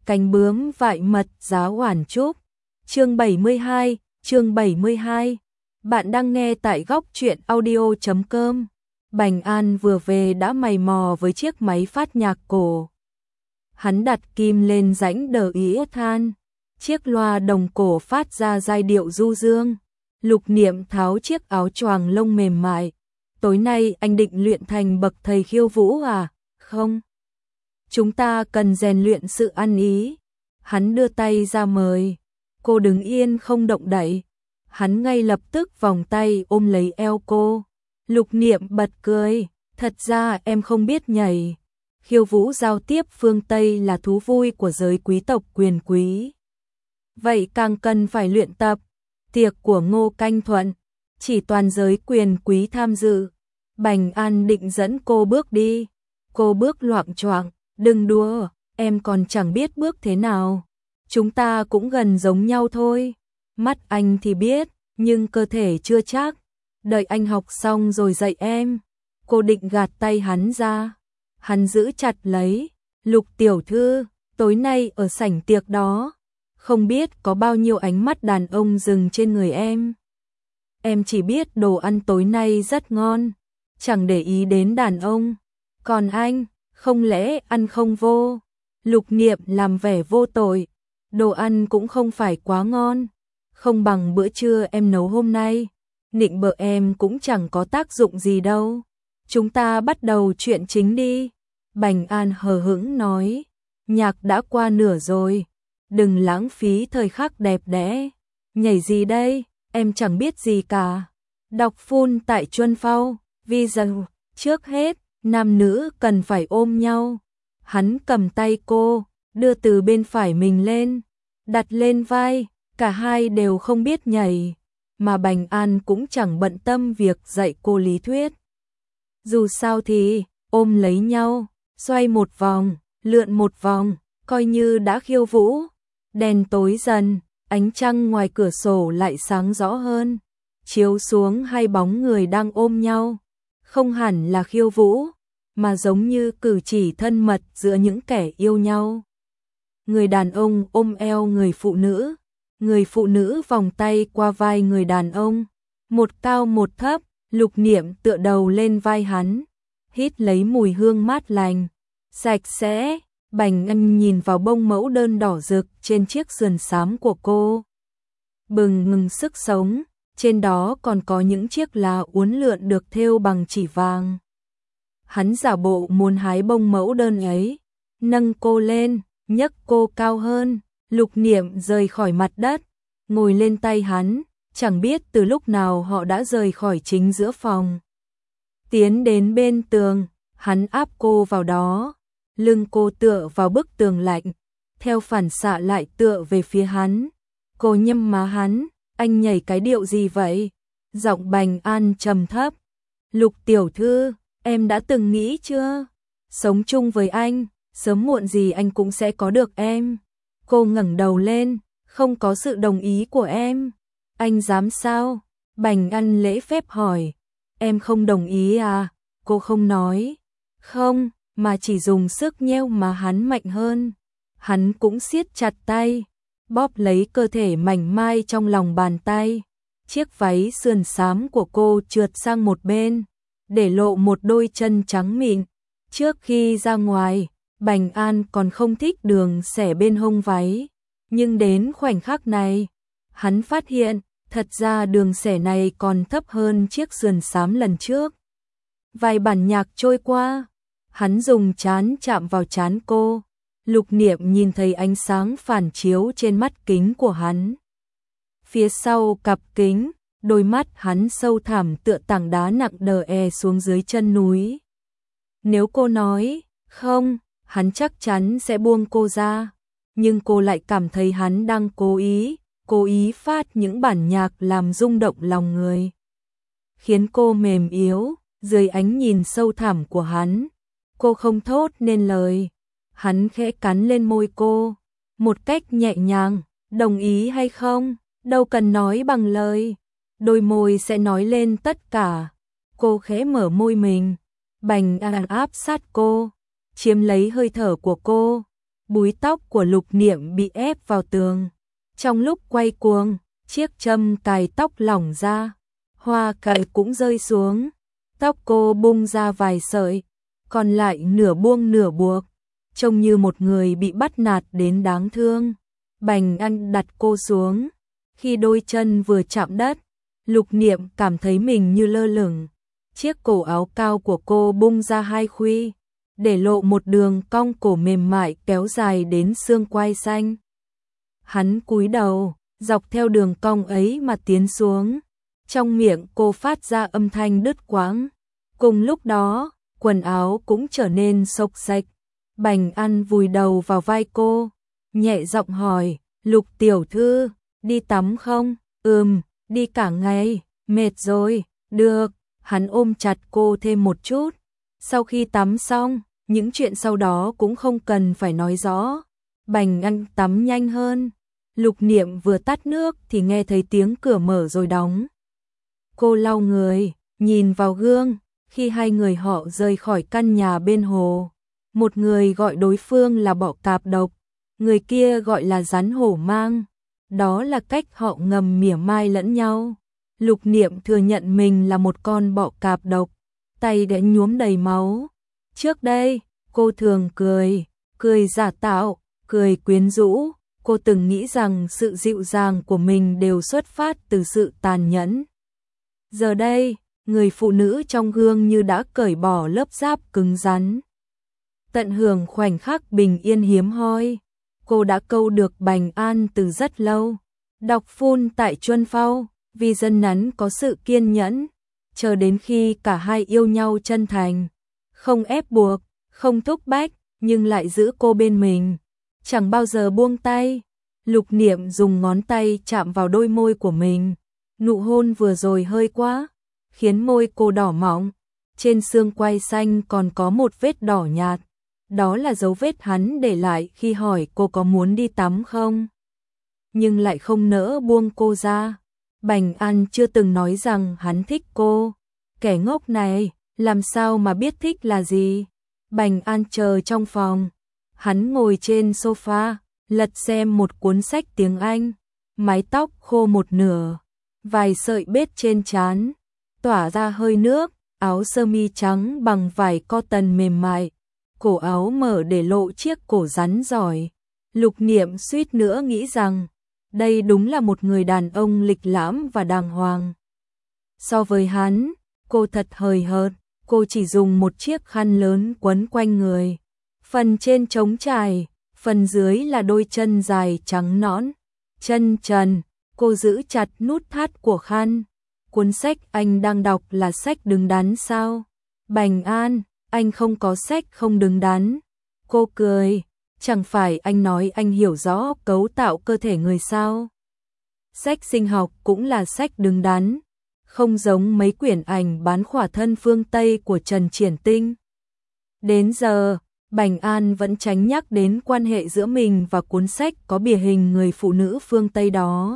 Cánh bướm vại mật giá oản trúc. Chương 72. Bạn đang nghe tại góc truyện audio.com. Bành An vừa về đã mày mò với chiếc máy phát nhạc cổ. Hắn đặt kim lên rãnh đờ ý than. Chiếc loa đồng cổ phát ra giai điệu du dương. Lục Niệm tháo chiếc áo choàng lông mềm mại. Tối nay anh định luyện thành bậc thầy khiêu vũ à? Không. Chúng ta cần rèn luyện sự ăn ý. Hắn đưa tay ra mời. Cô đứng yên không động đậy. Hắn ngay lập tức vòng tay ôm lấy eo cô. Lục Niệm bật cười. Thật ra em không biết nhảy. Khiêu vũ giao tiếp phương Tây là thú vui của giới quý tộc quyền quý. Vậy càng cần phải luyện tập. Tiệc của Ngô Canh Thuận, chỉ toàn giới quyền quý tham dự. Bành An định dẫn cô bước đi. Cô bước loạng choạng. Đừng đùa, em còn chẳng biết bước thế nào. Chúng ta cũng gần giống nhau thôi. Mắt anh thì biết, nhưng cơ thể chưa chắc. Đợi anh học xong rồi dạy em. Cô định gạt tay hắn ra. Hắn giữ chặt lấy. Lục tiểu thư, tối nay ở sảnh tiệc đó, không biết có bao nhiêu ánh mắt đàn ông dừng trên người em. Em chỉ biết đồ ăn tối nay rất ngon, chẳng để ý đến đàn ông. Còn anh, không lẽ ăn không vô? Lục Niệm làm vẻ vô tội. Đồ ăn cũng không phải quá ngon, không bằng bữa trưa em nấu hôm nay. Nịnh bợ em cũng chẳng có tác dụng gì đâu. Chúng ta bắt đầu chuyện chính đi. Bành An hờ hững nói. Nhạc đã qua nửa rồi, đừng lãng phí thời khắc đẹp đẽ. Nhảy gì đây? Em chẳng biết gì cả. Đọc phun tại Chuân Phao. Vì rằng, trước hết, nam nữ cần phải ôm nhau. Hắn cầm tay cô, đưa từ bên phải mình lên, đặt lên vai. Cả hai đều không biết nhảy, mà Bành An cũng chẳng bận tâm việc dạy cô lý thuyết. Dù sao thì, ôm lấy nhau, xoay một vòng, lượn một vòng, coi như đã khiêu vũ. Đèn tối dần, ánh trăng ngoài cửa sổ lại sáng rõ hơn, chiếu xuống hai bóng người đang ôm nhau. Không hẳn là khiêu vũ, mà giống như cử chỉ thân mật giữa những kẻ yêu nhau. Người đàn ông ôm eo người phụ nữ vòng tay qua vai người đàn ông. Một cao một thấp, Lục Niệm tựa đầu lên vai hắn, hít lấy mùi hương mát lành, sạch sẽ. Bành An nhìn vào bông mẫu đơn đỏ rực trên chiếc sườn xám của cô. Bừng ngừng sức sống, trên đó còn có những chiếc lá uốn lượn được thêu bằng chỉ vàng. Hắn giả bộ muốn hái bông mẫu đơn ấy, nâng cô lên, nhấc cô cao hơn. Lục Niệm rời khỏi mặt đất, ngồi lên tay hắn, chẳng biết từ lúc nào họ đã rời khỏi chính giữa phòng. Tiến đến bên tường, hắn áp cô vào đó, lưng cô tựa vào bức tường lạnh, theo phản xạ lại tựa về phía hắn. Cô nhâm má hắn, anh nhảy cái điệu gì vậy? Giọng Bành An trầm thấp. Lục tiểu thư, em đã từng nghĩ chưa? Sống chung với anh, sớm muộn gì anh cũng sẽ có được em. Cô ngẩng đầu lên, không có sự đồng ý của em. Anh dám sao? Bành An lễ phép hỏi. Em không đồng ý à? Cô không nói. Không, mà chỉ dùng sức nheo má hắn mạnh hơn. Hắn cũng siết chặt tay, bóp lấy cơ thể mảnh mai trong lòng bàn tay. Chiếc váy sườn xám của cô trượt sang một bên, để lộ một đôi chân trắng mịn. Trước khi ra ngoài, Bành An còn không thích đường xẻ bên hông váy, nhưng đến khoảnh khắc này, hắn phát hiện, thật ra đường xẻ này còn thấp hơn chiếc sườn xám lần trước. Vài bản nhạc trôi qua, hắn dùng trán chạm vào trán cô. Lục Niệm nhìn thấy ánh sáng phản chiếu trên mắt kính của hắn. Phía sau cặp kính, đôi mắt hắn sâu thẳm tựa tảng đá nặng đờ xuống dưới chân núi. Nếu cô nói không, hắn chắc chắn sẽ buông cô ra, nhưng cô lại cảm thấy hắn đang cố ý phát những bản nhạc làm rung động lòng người, khiến cô mềm yếu dưới ánh nhìn sâu thẳm của hắn. Cô không thốt nên lời. Hắn khẽ cắn lên môi cô, một cách nhẹ nhàng. Đồng ý hay không, đâu cần nói bằng lời, đôi môi sẽ nói lên tất cả. Cô khẽ mở môi mình, Bành An áp sát cô, chiếm lấy hơi thở của cô. búi tóc của Lục Niệm bị ép vào tường. Trong lúc quay cuồng, chiếc châm cài tóc lỏng ra, hoa cài cũng rơi xuống. Tóc cô bung ra vài sợi, còn lại nửa buông nửa buộc, trông như một người bị bắt nạt đến đáng thương. Bành An đặt cô xuống. Khi đôi chân vừa chạm đất, Lục Niệm cảm thấy mình như lơ lửng. Chiếc cổ áo cao của cô bung ra hai khuy, để lộ một đường cong cổ mềm mại kéo dài đến xương quai xanh. Hắn cúi đầu, dọc theo đường cong ấy mà tiến xuống. Trong miệng cô phát ra âm thanh đứt quãng. Cùng lúc đó, quần áo cũng trở nên xộc xệch. Bành An vùi đầu vào vai cô, nhẹ giọng hỏi, Lục tiểu thư, đi tắm không? Đi cả ngày, mệt rồi. Được. Hắn ôm chặt cô thêm một chút. Sau khi tắm xong, những chuyện sau đó cũng không cần phải nói rõ. Bành An tắm nhanh hơn. Lục Niệm vừa tắt nước thì nghe thấy tiếng cửa mở rồi đóng. Cô lau người, nhìn vào gương. Khi hai người họ rời khỏi căn nhà bên hồ, một người gọi đối phương là bọ cạp độc, người kia gọi là rắn hổ mang. Đó là cách họ ngầm mỉa mai lẫn nhau. Lục Niệm thừa nhận mình là một con bọ cạp độc, tay đã nhuốm đầy máu. Trước đây, cô thường cười giả tạo, cười quyến rũ. Cô từng nghĩ rằng sự dịu dàng của mình đều xuất phát từ sự tàn nhẫn. Giờ đây, người phụ nữ trong gương như đã cởi bỏ lớp giáp cứng rắn. Tận hưởng khoảnh khắc bình yên hiếm hoi, cô đã câu được Bành An từ rất lâu. Đọc phun tại Chuân Phao, vì dân nắn có sự kiên nhẫn, chờ đến khi cả hai yêu nhau chân thành, không ép buộc, không thúc bách, nhưng lại giữ cô bên mình, chẳng bao giờ buông tay. Lục Niệm dùng ngón tay chạm vào đôi môi của mình, nụ hôn vừa rồi hơi quá, khiến môi cô đỏ mọng, trên xương quai xanh còn có một vết đỏ nhạt, đó là dấu vết hắn để lại khi hỏi cô có muốn đi tắm không, nhưng lại không nỡ buông cô ra. Bành An chưa từng nói rằng hắn thích cô, kẻ ngốc này, làm sao mà biết thích là gì. Bành An chờ trong phòng, hắn ngồi trên sofa, lật xem một cuốn sách tiếng Anh, mái tóc khô một nửa, vài sợi bết trên trán, tỏa ra hơi nước, áo sơ mi trắng bằng vải cotton mềm mại, cổ áo mở để lộ chiếc cổ rắn giỏi. Lục Niệm suýt nữa nghĩ rằng đây đúng là một người đàn ông lịch lãm và đàng hoàng. So với hắn, cô thật hời hợt, cô chỉ dùng một chiếc khăn lớn quấn quanh người. Phần trên trống trải, phần dưới là đôi chân dài trắng nõn, chân trần, cô giữ chặt nút thắt của khăn. Cuốn sách anh đang đọc là sách đứng đắn sao? Bành An, anh không có sách không đứng đắn. Cô cười. Chẳng phải anh nói anh hiểu rõ cấu tạo cơ thể người sao? Sách sinh học cũng là sách đứng đắn, không giống mấy quyển ảnh bán khỏa thân phương Tây của Trần Triển Tinh. Đến giờ, Bành An vẫn tránh nhắc đến quan hệ giữa mình và cuốn sách có bìa hình người phụ nữ phương Tây đó.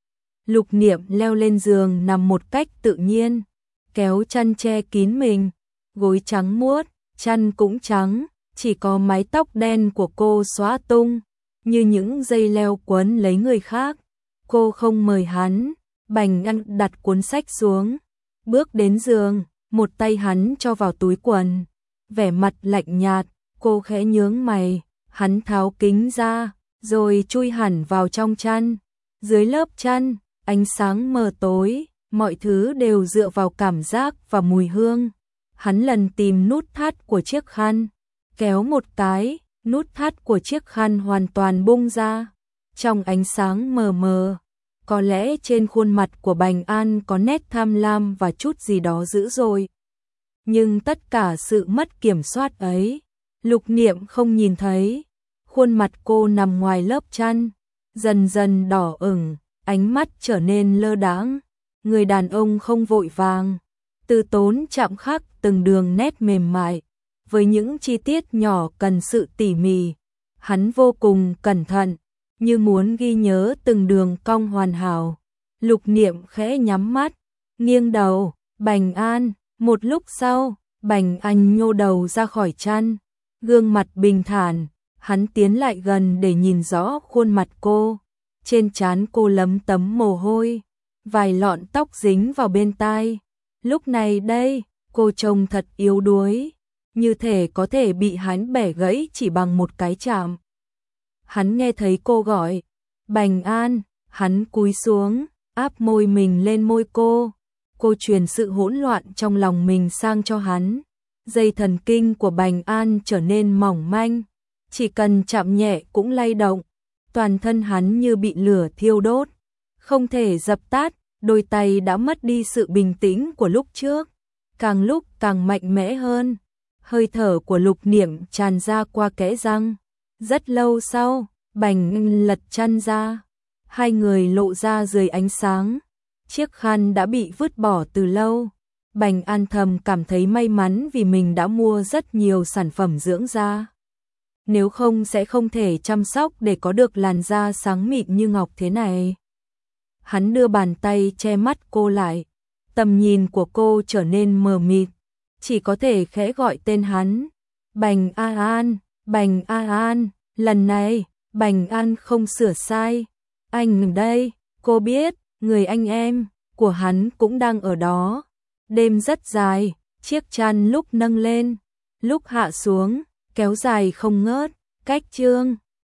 Lục Niệm leo lên giường nằm một cách tự nhiên, kéo chăn che kín mình, gối trắng muốt, chăn cũng trắng. Chỉ có mái tóc đen của cô xóa tung, như những dây leo quấn lấy người khác. Cô không mời hắn. Bành An đặt cuốn sách xuống, bước đến giường, một tay hắn cho vào túi quần, vẻ mặt lạnh nhạt. Cô khẽ nhướng mày, hắn tháo kính ra, rồi chui hẳn vào trong chăn. Dưới lớp chăn, ánh sáng mờ tối, mọi thứ đều dựa vào cảm giác và mùi hương. Hắn lần tìm nút thắt của chiếc khăn, kéo một cái, nút thắt của chiếc khăn hoàn toàn bung ra. Trong ánh sáng mờ mờ, có lẽ trên khuôn mặt của Bành An có nét tham lam và chút gì đó dữ dội. Nhưng tất cả sự mất kiểm soát ấy, Lục Niệm không nhìn thấy. Khuôn mặt cô nằm ngoài lớp chăn, dần dần đỏ ửng, ánh mắt trở nên lơ đãng. Người đàn ông không vội vàng, từ tốn chạm khắc từng đường nét mềm mại. Với những chi tiết nhỏ cần sự tỉ mỉ, hắn vô cùng cẩn thận, như muốn ghi nhớ từng đường cong hoàn hảo. Lục Niệm khẽ nhắm mắt, nghiêng đầu. Bành An. Một lúc sau, Bành An nhô đầu ra khỏi chăn, gương mặt bình thản, Hắn tiến lại gần để nhìn rõ khuôn mặt cô. Trên trán cô lấm tấm mồ hôi, vài lọn tóc dính vào bên tai. Lúc này đây, cô trông thật yếu đuối, như thể có thể bị hắn bẻ gãy chỉ bằng một cái chạm. Hắn nghe thấy cô gọi, Bành An, hắn cúi xuống, áp môi mình lên môi cô. Cô truyền sự hỗn loạn trong lòng mình sang cho hắn. Dây thần kinh của Bành An trở nên mỏng manh, chỉ cần chạm nhẹ cũng lay động. Toàn thân hắn như bị lửa thiêu đốt, không thể dập tắt, đôi tay đã mất đi sự bình tĩnh của lúc trước, càng lúc càng mạnh mẽ hơn. Hơi thở của Lục Niệm tràn ra qua kẽ răng. Rất lâu sau, Bành lật chăn ra, hai người lộ ra dưới ánh sáng. Chiếc khăn đã bị vứt bỏ từ lâu. Bành An thầm cảm thấy may mắn vì mình đã mua rất nhiều sản phẩm dưỡng da. Nếu không sẽ không thể chăm sóc để có được làn da sáng mịn như ngọc thế này. Hắn đưa bàn tay che mắt cô lại. Tầm nhìn của cô trở nên mờ mịt, chỉ có thể khẽ gọi tên hắn. Bành An, Bành An, lần này, Bành An không sửa sai. Anh đây, cô biết, người anh em của hắn cũng đang ở đó. Đêm rất dài, chiếc chăn lúc nâng lên, lúc hạ xuống, kéo dài không ngớt. Cách chương